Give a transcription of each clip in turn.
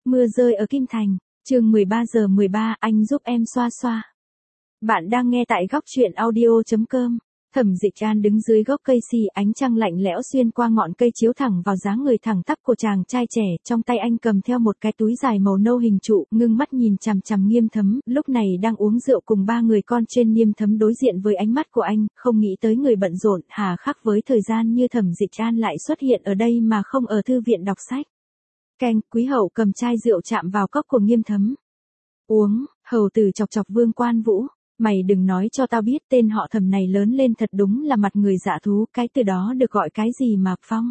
Mưa rơi ở Kim Thành, chương 13:13, anh giúp em xoa xoa. Bạn đang nghe tại góc truyện audio.com. Thẩm Dịch An đứng dưới gốc cây si, ánh trăng lạnh lẽo xuyên qua ngọn cây chiếu thẳng vào dáng người thẳng tắp của chàng trai trẻ, trong tay anh cầm theo một cái túi dài màu nâu hình trụ, ngưng mắt nhìn chằm chằm Nghiêm Thấm, lúc này đang uống rượu cùng ba người con trên. Nghiêm Thấm đối diện với ánh mắt của anh, không nghĩ tới người bận rộn, hà khắc với thời gian như Thẩm Dịch An lại xuất hiện ở đây mà không ở thư viện đọc sách. Keng, Quý hậu cầm chai rượu chạm vào cốc của Nghiêm Thấm. Uống, hầu tử chọc chọc Vương Quan Vũ. Mày đừng nói cho tao biết tên họ Thẩm này lớn lên thật đúng là mặt người dạ thú, cái từ đó được gọi cái gì mà phong,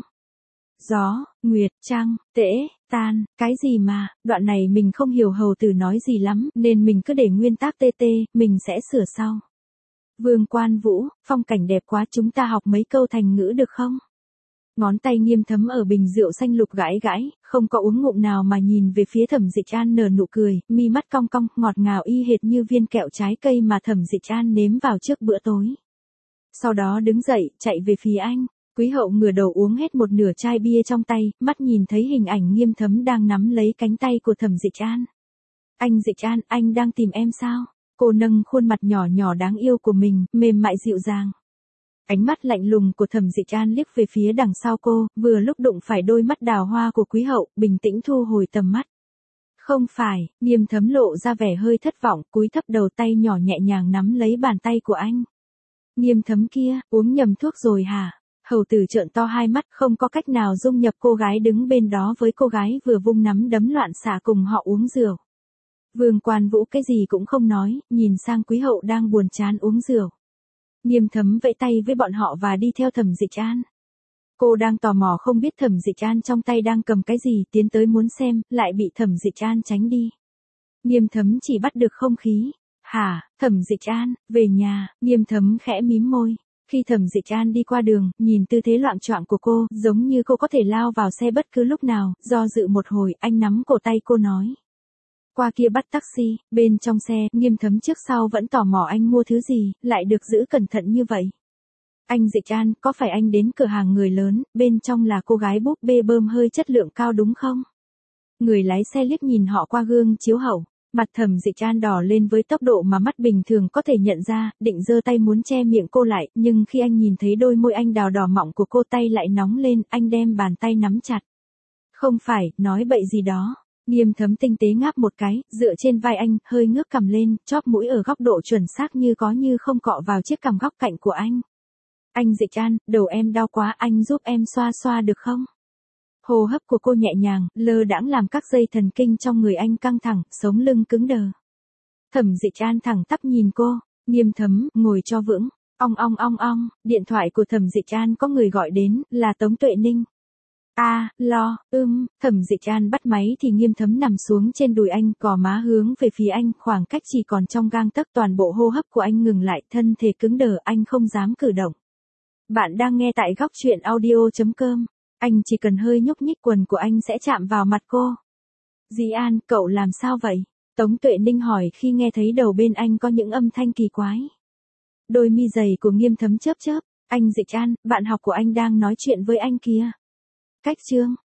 gió, nguyệt, trăng, tễ, tan, cái gì mà, đoạn này mình không hiểu hầu tử nói gì lắm, nên mình cứ để nguyên tác TT, mình sẽ sửa sau. Vương Quan Vũ, phong cảnh đẹp quá, chúng ta học mấy câu thành ngữ được không? Ngón tay Nghiêm Thấm ở bình rượu xanh lục gãi gãi, không có uống ngụm nào mà nhìn về phía Thẩm Dịch An nở nụ cười, mi mắt cong cong, ngọt ngào y hệt như viên kẹo trái cây mà Thẩm Dịch An nếm vào trước bữa tối. Sau đó đứng dậy, chạy về phía anh. Quý hậu ngửa đầu uống hết một nửa chai bia trong tay, mắt nhìn thấy hình ảnh Nghiêm Thấm đang nắm lấy cánh tay của Thẩm Dịch An. Anh Dịch An, anh đang tìm em sao? Cô nâng khuôn mặt nhỏ nhỏ đáng yêu của mình, mềm mại dịu dàng. Ánh mắt lạnh lùng của Thẩm Dịch An liếc về phía đằng sau cô, vừa lúc đụng phải đôi mắt đào hoa của Quý hậu, bình tĩnh thu hồi tầm mắt. Không phải, Nghiêm Thấm lộ ra vẻ hơi thất vọng, cúi thấp đầu, tay nhỏ nhẹ nhàng nắm lấy bàn tay của anh. Nghiêm Thấm kia, uống nhầm thuốc rồi hả? Hầu tử trợn to hai mắt, không có cách nào dung nhập cô gái đứng bên đó với cô gái vừa vung nắm đấm loạn xạ cùng họ uống rượu. Vương Quan Vũ cái gì cũng không nói, nhìn sang Quý hậu đang buồn chán uống rượu. Nghiêm Thấm vẫy tay với bọn họ và đi theo Thẩm Dịch An. Cô đang tò mò không biết Thẩm Dịch An trong tay đang cầm cái gì, tiến tới muốn xem, lại bị Thẩm Dịch An tránh đi. Nghiêm Thấm chỉ bắt được không khí. Hả, Thẩm Dịch An, về nhà. Nghiêm Thấm khẽ mím môi. Khi Thẩm Dịch An đi qua đường, nhìn tư thế loạng choạng của cô, giống như cô có thể lao vào xe bất cứ lúc nào, do dự một hồi, anh nắm cổ tay cô nói. Qua kia bắt taxi, bên trong xe, Nghiêm Thấm trước sau vẫn tò mò anh mua thứ gì, lại được giữ cẩn thận như vậy. Anh Dịch An, có phải anh đến cửa hàng người lớn, bên trong là cô gái búp bê bơm hơi chất lượng cao đúng không? Người lái xe liếc nhìn họ qua gương chiếu hậu, mặt Thẩm Dịch An đỏ lên với tốc độ mà mắt bình thường có thể nhận ra, định giơ tay muốn che miệng cô lại, nhưng khi anh nhìn thấy đôi môi anh đào đỏ mọng của cô, tay lại nóng lên, anh đem bàn tay nắm chặt. Không phải, nói bậy gì đó. Nghiêm Thấm tinh tế ngáp một cái, dựa trên vai anh, hơi ngước cằm lên, chóp mũi ở góc độ chuẩn xác như có như không cọ vào chiếc cằm góc cạnh của anh. Anh Dịch An, đầu em đau quá, anh giúp em xoa xoa được không? Hô hấp của cô nhẹ nhàng, lơ đãng làm các dây thần kinh trong người anh căng thẳng, sống lưng cứng đờ. Thẩm Dịch An thẳng tắp nhìn cô, Nghiêm Thấm, ngồi cho vững. Ong ong ong ong, điện thoại của Thẩm Dịch An có người gọi đến, là Tống Tuệ Ninh. Thẩm Dịch An bắt máy thì Nghiêm Thấm nằm xuống trên đùi anh, cò má hướng về phía anh, khoảng cách chỉ còn trong gang tấc, toàn bộ hô hấp của anh ngừng lại, thân thể cứng đờ, anh không dám cử động. Bạn đang nghe tại góc truyện audio.com. Anh chỉ cần hơi nhúc nhích quần của anh sẽ chạm vào mặt cô. Dĩ An, cậu làm sao vậy? Tống Tuệ Ninh hỏi khi nghe thấy đầu bên anh có những âm thanh kỳ quái. Đôi mi dày của Nghiêm Thấm chớp chớp. Anh Dịch An, bạn học của anh đang nói chuyện với anh kìa. Cách chương.